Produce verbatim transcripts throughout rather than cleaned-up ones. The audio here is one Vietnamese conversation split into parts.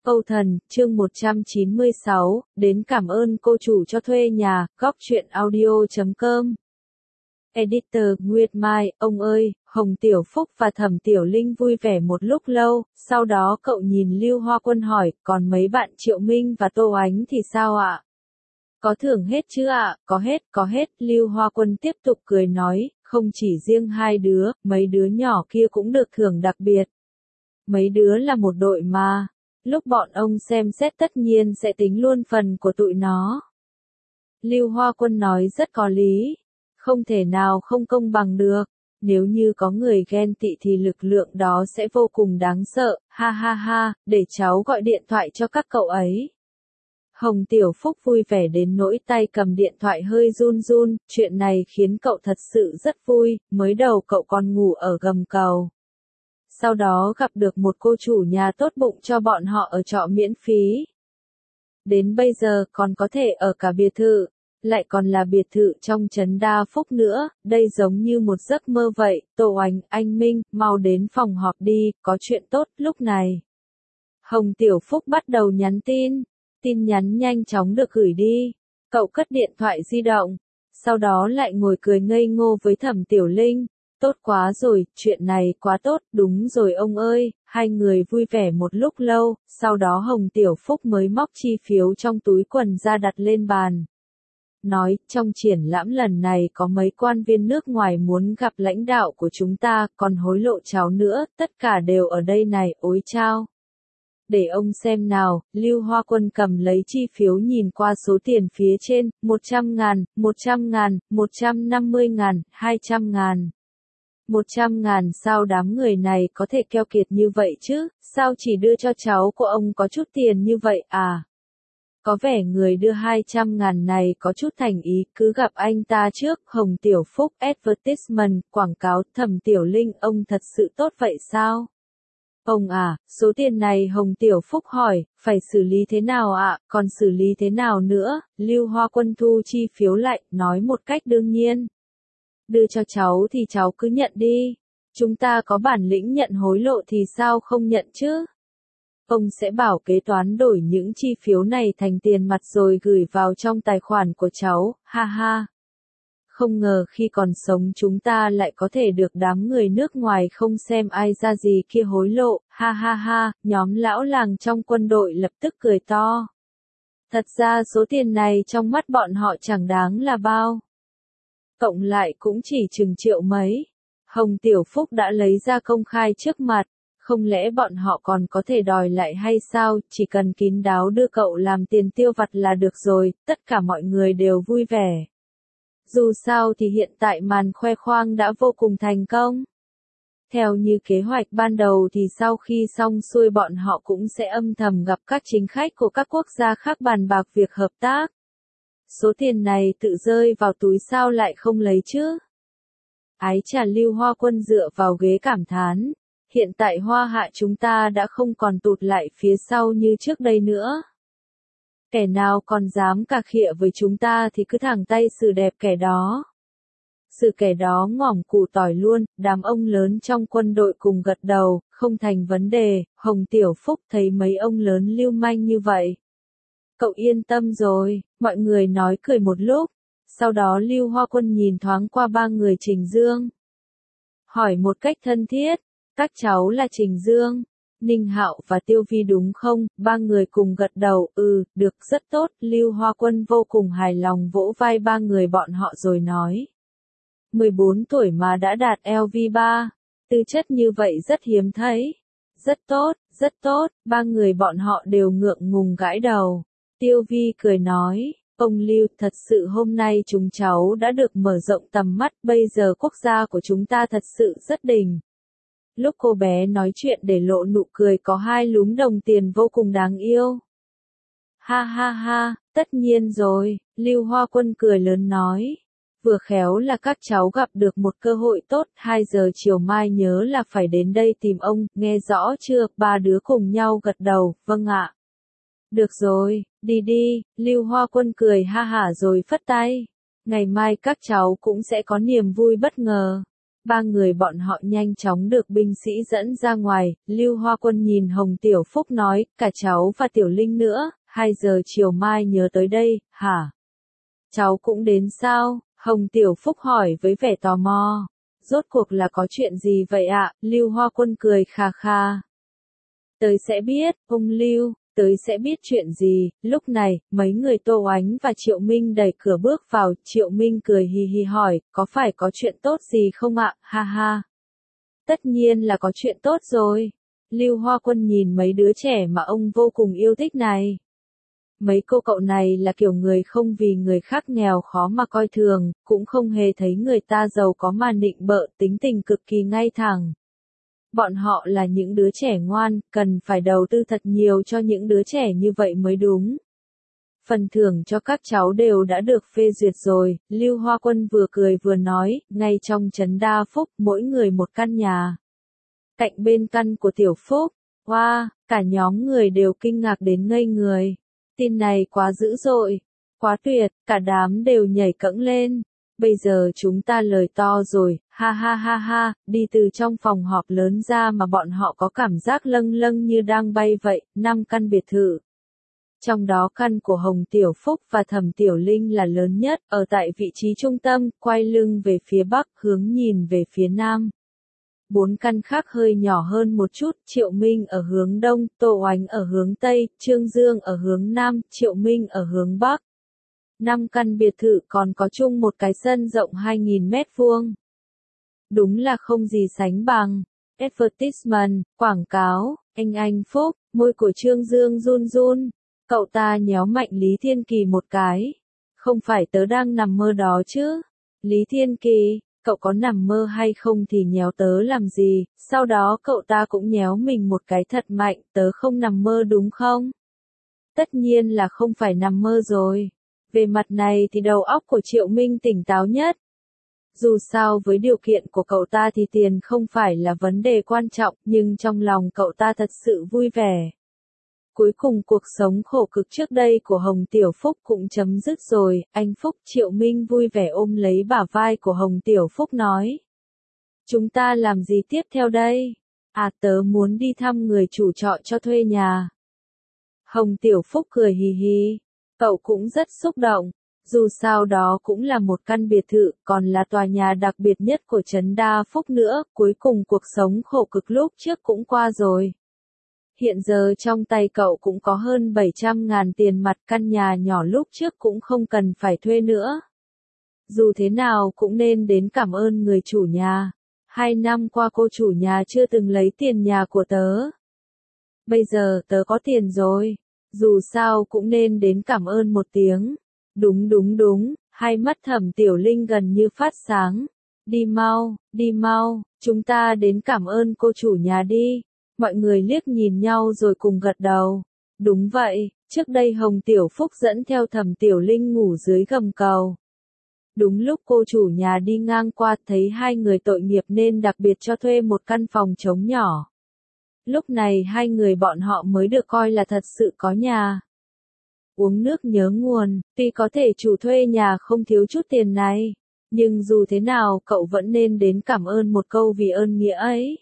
Âu Thần, chương một trăm chín mươi sáu, đến cảm ơn cô chủ cho thuê nhà, góc truyện audio chấm com. Editor, Nguyệt Mai, ông ơi, Hồng Tiểu Phúc và Thẩm Tiểu Linh vui vẻ một lúc lâu, sau đó cậu nhìn Lưu Hoa Quân hỏi, còn mấy bạn Triệu Minh và Tô Ánh thì sao ạ? Có thưởng hết chứ ạ? Có hết, có hết, Lưu Hoa Quân tiếp tục cười nói, không chỉ riêng hai đứa, mấy đứa nhỏ kia cũng được thưởng đặc biệt. Mấy đứa là một đội mà. Lúc bọn ông xem xét tất nhiên sẽ tính luôn phần của tụi nó. Lưu Hoa Quân nói rất có lý. Không thể nào không công bằng được. Nếu như có người ghen tị thì lực lượng đó sẽ vô cùng đáng sợ. Ha ha ha, để cháu gọi điện thoại cho các cậu ấy. Hồng Tiểu Phúc vui vẻ đến nỗi tay cầm điện thoại hơi run run. Chuyện này khiến cậu thật sự rất vui. Mới đầu cậu còn ngủ ở gầm cầu. Sau đó gặp được một cô chủ nhà tốt bụng cho bọn họ ở trọ miễn phí. Đến bây giờ còn có thể ở cả biệt thự, lại còn là biệt thự trong trấn Đa Phúc nữa, đây giống như một giấc mơ vậy. Tô Ánh, anh Minh, mau đến phòng họp đi, có chuyện tốt lúc này. Hồng Tiểu Phúc bắt đầu nhắn tin, tin nhắn nhanh chóng được gửi đi, cậu cất điện thoại di động, sau đó lại ngồi cười ngây ngô với Thẩm Tiểu Linh. Tốt quá rồi, chuyện này quá tốt, đúng rồi ông ơi, hai người vui vẻ một lúc lâu, sau đó Hồng Tiểu Phúc mới móc chi phiếu trong túi quần ra đặt lên bàn. Nói, trong triển lãm lần này có mấy quan viên nước ngoài muốn gặp lãnh đạo của chúng ta, còn hối lộ cháu nữa, tất cả đều ở đây này, ối chao. Để ông xem nào, Lưu Hoa Quân cầm lấy chi phiếu nhìn qua số tiền phía trên, một trăm ngàn, một trăm ngàn, một trăm năm mươi ngàn, hai trăm ngàn. Một trăm ngàn sao đám người này có thể keo kiệt như vậy chứ, sao chỉ đưa cho cháu của ông có chút tiền như vậy à? Có vẻ người đưa hai trăm ngàn này có chút thành ý, cứ gặp anh ta trước. Hồng Tiểu Phúc advertisement, quảng cáo. Thẩm Tiểu Linh, ông thật sự tốt vậy sao? Ông à, số tiền này Hồng Tiểu Phúc hỏi, phải xử lý thế nào ạ, còn xử lý thế nào nữa? Lưu Hoa Quân thu chi phiếu lại, nói một cách đương nhiên. Đưa cho cháu thì cháu cứ nhận đi. Chúng ta có bản lĩnh nhận hối lộ thì sao không nhận chứ? Ông sẽ bảo kế toán đổi những chi phiếu này thành tiền mặt rồi gửi vào trong tài khoản của cháu, ha ha. Không ngờ khi còn sống chúng ta lại có thể được đám người nước ngoài không xem ai ra gì kia hối lộ, ha ha ha, nhóm lão làng trong quân đội lập tức cười to. Thật ra số tiền này trong mắt bọn họ chẳng đáng là bao. Cộng lại cũng chỉ chừng triệu mấy. Hồng Tiểu Phúc đã lấy ra công khai trước mặt, không lẽ bọn họ còn có thể đòi lại hay sao, chỉ cần kín đáo đưa cậu làm tiền tiêu vặt là được rồi, tất cả mọi người đều vui vẻ. Dù sao thì hiện tại màn khoe khoang đã vô cùng thành công. Theo như kế hoạch ban đầu thì sau khi xong xuôi bọn họ cũng sẽ âm thầm gặp các chính khách của các quốc gia khác bàn bạc việc hợp tác. Số tiền này tự rơi vào túi sao lại không lấy chứ? Ái chà, Lưu Hoa Quân dựa vào ghế cảm thán. Hiện tại Hoa Hạ chúng ta đã không còn tụt lại phía sau như trước đây nữa. Kẻ nào còn dám cà khịa với chúng ta thì cứ thẳng tay xử đẹp kẻ đó. Xử kẻ đó ngỏm củ tỏi luôn, đám ông lớn trong quân đội cùng gật đầu, không thành vấn đề. Hồng Tiểu Phúc thấy mấy ông lớn lưu manh như vậy. Cậu yên tâm rồi, mọi người nói cười một lúc. Sau đó Lưu Hoa Quân nhìn thoáng qua ba người Trình Dương. Hỏi một cách thân thiết, các cháu là Trình Dương, Ninh Hạo và Tiêu Vi đúng không? Ba người cùng gật đầu, ừ, được, rất tốt. Lưu Hoa Quân vô cùng hài lòng vỗ vai ba người bọn họ rồi nói. mười bốn tuổi mà đã đạt L V ba, tư chất như vậy rất hiếm thấy. Rất tốt, rất tốt, ba người bọn họ đều ngượng ngùng gãi đầu. Tiêu Vi cười nói, ông Lưu, thật sự hôm nay chúng cháu đã được mở rộng tầm mắt, bây giờ quốc gia của chúng ta thật sự rất đỉnh. Lúc cô bé nói chuyện để lộ nụ cười có hai lúm đồng tiền vô cùng đáng yêu. Ha ha ha, tất nhiên rồi, Lưu Hoa Quân cười lớn nói. Vừa khéo là các cháu gặp được một cơ hội tốt, hai giờ chiều mai nhớ là phải đến đây tìm ông, nghe rõ chưa? Ba đứa cùng nhau gật đầu, vâng ạ. Được rồi, đi đi, Lưu Hoa Quân cười ha hả rồi phất tay. Ngày mai các cháu cũng sẽ có niềm vui bất ngờ. Ba người bọn họ nhanh chóng được binh sĩ dẫn ra ngoài, Lưu Hoa Quân nhìn Hồng Tiểu Phúc nói, cả cháu và Tiểu Linh nữa, hai giờ chiều mai nhớ tới đây, hả? Cháu cũng đến sao? Hồng Tiểu Phúc hỏi với vẻ tò mò. Rốt cuộc là có chuyện gì vậy ạ? Lưu Hoa Quân cười khà khà. Tới sẽ biết, ông Lưu, tới sẽ biết chuyện gì. Lúc này, mấy người Tô Oánh và Triệu Minh đẩy cửa bước vào, Triệu Minh cười hì hì hỏi, có phải có chuyện tốt gì không ạ? Ha ha. Tất nhiên là có chuyện tốt rồi. Lưu Hoa Quân nhìn mấy đứa trẻ mà ông vô cùng yêu thích này. Mấy cô cậu này là kiểu người không vì người khác nghèo khó mà coi thường, cũng không hề thấy người ta giàu có mà nịnh bợ, tính tình cực kỳ ngay thẳng. Bọn họ là những đứa trẻ ngoan, cần phải đầu tư thật nhiều cho những đứa trẻ như vậy mới đúng. Phần thưởng cho các cháu đều đã được phê duyệt rồi, Lưu Hoa Quân vừa cười vừa nói, ngay trong trấn Đa Phúc, mỗi người một căn nhà. Cạnh bên căn của Tiểu Phúc, wow, cả nhóm người đều kinh ngạc đến ngây người. Tin này quá dữ dội, quá tuyệt, cả đám đều nhảy cẫng lên. Bây giờ chúng ta lời to rồi, ha ha ha ha, đi từ trong phòng họp lớn ra mà bọn họ có cảm giác lâng lâng như đang bay vậy, năm căn biệt thự. Trong đó căn của Hồng Tiểu Phúc và Thẩm Tiểu Linh là lớn nhất, ở tại vị trí trung tâm, quay lưng về phía bắc, hướng nhìn về phía nam. Bốn căn khác hơi nhỏ hơn một chút, Triệu Minh ở hướng đông, Tô Oánh ở hướng tây, Trương Dương ở hướng nam, Triệu Minh ở hướng bắc. Năm căn biệt thự còn có chung một cái sân rộng hai nghìn mét vuông. Đúng là không gì sánh bằng. Advertisement, quảng cáo, anh anh Phúc, môi của Trương Dương run run. Cậu ta nhéo mạnh Lý Thiên Kỳ một cái. Không phải tớ đang nằm mơ đó chứ. Lý Thiên Kỳ, cậu có nằm mơ hay không thì nhéo tớ làm gì, sau đó cậu ta cũng nhéo mình một cái thật mạnh, tớ không nằm mơ đúng không? Tất nhiên là không phải nằm mơ rồi. Về mặt này thì đầu óc của Triệu Minh tỉnh táo nhất. Dù sao với điều kiện của cậu ta thì tiền không phải là vấn đề quan trọng, nhưng trong lòng cậu ta thật sự vui vẻ. Cuối cùng cuộc sống khổ cực trước đây của Hồng Tiểu Phúc cũng chấm dứt rồi, anh Phúc. Triệu Minh vui vẻ ôm lấy bả vai của Hồng Tiểu Phúc nói. Chúng ta làm gì tiếp theo đây? À, tớ muốn đi thăm người chủ trọ cho thuê nhà. Hồng Tiểu Phúc cười hì hì, cậu cũng rất xúc động. Dù sao đó cũng là một căn biệt thự, còn là tòa nhà đặc biệt nhất của trấn Đa Phúc nữa, cuối cùng cuộc sống khổ cực lúc trước cũng qua rồi. Hiện giờ trong tay cậu cũng có hơn bảy trăm ngàn tiền mặt, căn nhà nhỏ lúc trước cũng không cần phải thuê nữa. Dù thế nào cũng nên đến cảm ơn người chủ nhà. Hai năm qua cô chủ nhà chưa từng lấy tiền nhà của tớ. Bây giờ tớ có tiền rồi. Dù sao cũng nên đến cảm ơn một tiếng. Đúng đúng đúng, hai mắt Thẩm Tiểu Linh gần như phát sáng. Đi mau, đi mau, chúng ta đến cảm ơn cô chủ nhà đi. Mọi người liếc nhìn nhau rồi cùng gật đầu. Đúng vậy, trước đây Hồng Tiểu Phúc dẫn theo Thẩm Tiểu Linh ngủ dưới gầm cầu. Đúng lúc cô chủ nhà đi ngang qua thấy hai người tội nghiệp nên đặc biệt cho thuê một căn phòng trống nhỏ. Lúc này hai người bọn họ mới được coi là thật sự có nhà. Uống nước nhớ nguồn, tuy có thể chủ thuê nhà không thiếu chút tiền này, nhưng dù thế nào cậu vẫn nên đến cảm ơn một câu vì ơn nghĩa ấy.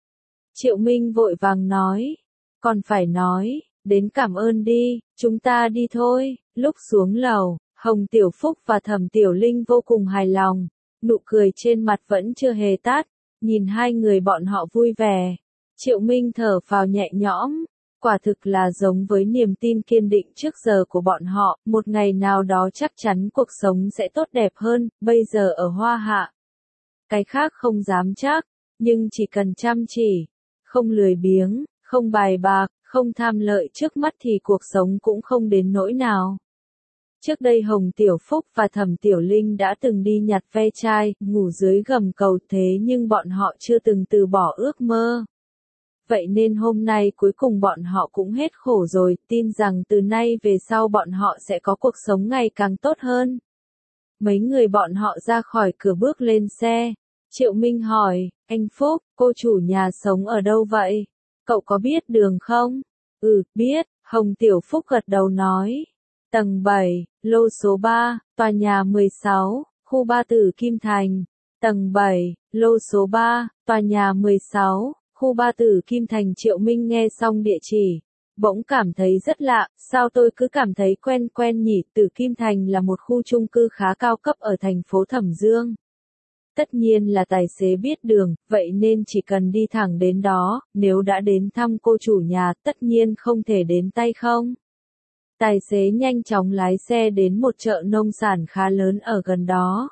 Triệu Minh vội vàng nói, còn phải nói, đến cảm ơn đi, chúng ta đi thôi. Lúc xuống lầu, Hồng Tiểu Phúc và Thẩm Tiểu Linh vô cùng hài lòng, nụ cười trên mặt vẫn chưa hề tắt, nhìn hai người bọn họ vui vẻ. Triệu Minh thở phào nhẹ nhõm, quả thực là giống với niềm tin kiên định trước giờ của bọn họ, một ngày nào đó chắc chắn cuộc sống sẽ tốt đẹp hơn, bây giờ ở Hoa Hạ. Cái khác không dám chắc, nhưng chỉ cần chăm chỉ, không lười biếng, không bài bạc, không tham lợi trước mắt thì cuộc sống cũng không đến nỗi nào. Trước đây Hồng Tiểu Phúc và Thẩm Tiểu Linh đã từng đi nhặt ve chai, ngủ dưới gầm cầu, thế nhưng bọn họ chưa từng từ bỏ ước mơ. Vậy nên hôm nay cuối cùng bọn họ cũng hết khổ rồi, tin rằng từ nay về sau bọn họ sẽ có cuộc sống ngày càng tốt hơn. Mấy người bọn họ ra khỏi cửa bước lên xe. Triệu Minh hỏi, anh Phúc, cô chủ nhà sống ở đâu vậy? Cậu có biết đường không? Ừ, biết, Hồng Tiểu Phúc gật đầu nói. Tầng bảy, lô số ba, tòa nhà mười sáu, khu Ba Tử Kim Thành. Tầng bảy, lô số ba, tòa nhà mười sáu, khu Ba Tử Kim Thành. Triệu Minh nghe xong địa chỉ, bỗng cảm thấy rất lạ, sao tôi cứ cảm thấy quen quen nhỉ? Tử Kim Thành là một khu chung cư khá cao cấp ở thành phố Thẩm Dương. Tất nhiên là tài xế biết đường, vậy nên chỉ cần đi thẳng đến đó, nếu đã đến thăm cô chủ nhà, tất nhiên không thể đến tay không. Tài xế nhanh chóng lái xe đến một chợ nông sản khá lớn ở gần đó.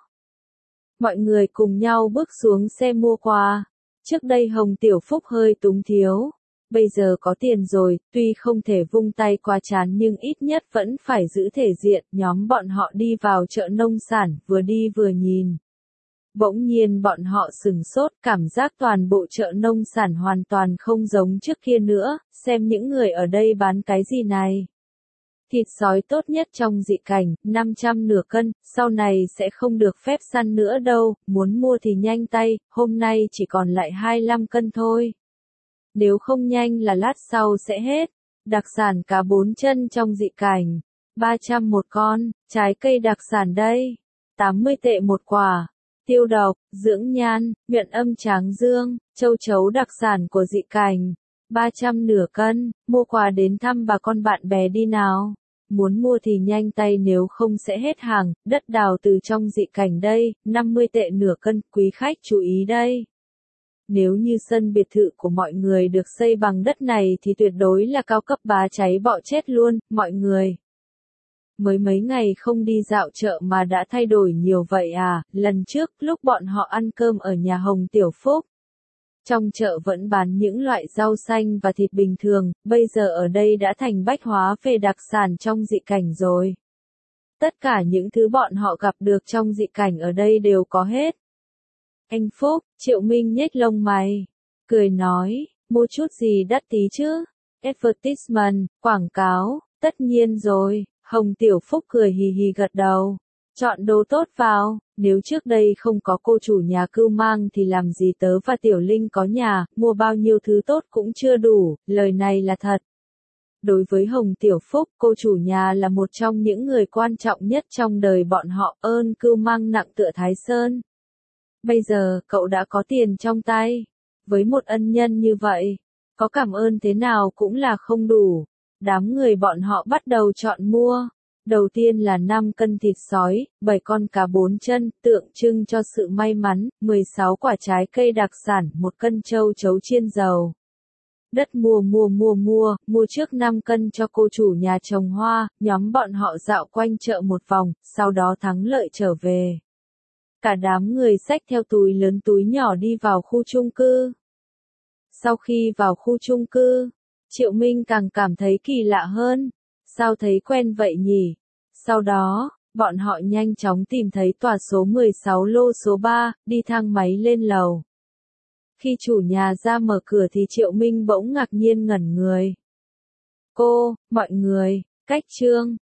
Mọi người cùng nhau bước xuống xe mua quà. Trước đây Hồng Tiểu Phúc hơi túng thiếu. Bây giờ có tiền rồi, tuy không thể vung tay qua trán nhưng ít nhất vẫn phải giữ thể diện. Nhóm bọn họ đi vào chợ nông sản, vừa đi vừa nhìn. Bỗng nhiên bọn họ sửng sốt, cảm giác toàn bộ chợ nông sản hoàn toàn không giống trước kia nữa, xem những người ở đây bán cái gì này. Thịt sói tốt nhất trong dị cảnh, năm trăm nửa cân, sau này sẽ không được phép săn nữa đâu, muốn mua thì nhanh tay, hôm nay chỉ còn lại hai mươi lăm cân thôi. Nếu không nhanh là lát sau sẽ hết. Đặc sản cá bốn chân trong dị cảnh, ba trăm một con, trái cây đặc sản đây, tám mươi tệ một quả. Tiêu độc, dưỡng nhan, nhuận âm tráng dương, châu chấu đặc sản của dị cảnh, ba trăm nửa cân, mua quà đến thăm bà con bạn bè đi nào. Muốn mua thì nhanh tay nếu không sẽ hết hàng. Đất đào từ trong dị cảnh đây, năm mươi tệ nửa cân, quý khách chú ý đây. Nếu như sân biệt thự của mọi người được xây bằng đất này thì tuyệt đối là cao cấp bá cháy bọ chết luôn, mọi người. Mới mấy ngày không đi dạo chợ mà đã thay đổi nhiều vậy à? Lần trước, lúc bọn họ ăn cơm ở nhà Hồng Tiểu Phúc, trong chợ vẫn bán những loại rau xanh và thịt bình thường, bây giờ ở đây đã thành bách hóa về đặc sản trong dị cảnh rồi. Tất cả những thứ bọn họ gặp được trong dị cảnh ở đây đều có hết. Anh Phúc, Triệu Minh nhếch lông mày, cười nói, mua chút gì đắt tí chứ? Advertisement, quảng cáo, tất nhiên rồi. Hồng Tiểu Phúc cười hì hì gật đầu. Chọn đồ tốt vào, nếu trước đây không có cô chủ nhà cưu mang thì làm gì tớ và Tiểu Linh có nhà, mua bao nhiêu thứ tốt cũng chưa đủ, lời này là thật. Đối với Hồng Tiểu Phúc, cô chủ nhà là một trong những người quan trọng nhất trong đời bọn họ, ơn cưu mang nặng tựa Thái Sơn. Bây giờ, cậu đã có tiền trong tay. Với một ân nhân như vậy, có cảm ơn thế nào cũng là không đủ. Đám người bọn họ bắt đầu chọn mua. Đầu tiên là năm cân thịt sói, bảy con cá bốn chân, tượng trưng cho sự may mắn, mười sáu quả trái cây đặc sản, một cân châu chấu chiên dầu. Đất mua mua mua mua, mua trước năm cân cho cô chủ nhà trồng hoa, nhóm bọn họ dạo quanh chợ một vòng, sau đó thắng lợi trở về. Cả đám người xách theo túi lớn túi nhỏ đi vào khu chung cư. Sau khi vào khu chung cư, Triệu Minh càng cảm thấy kỳ lạ hơn. Sao thấy quen vậy nhỉ? Sau đó, bọn họ nhanh chóng tìm thấy tòa số mười sáu lô số ba, đi thang máy lên lầu. Khi chủ nhà ra mở cửa thì Triệu Minh bỗng ngạc nhiên ngẩn người. Cô, mọi người, cách trương,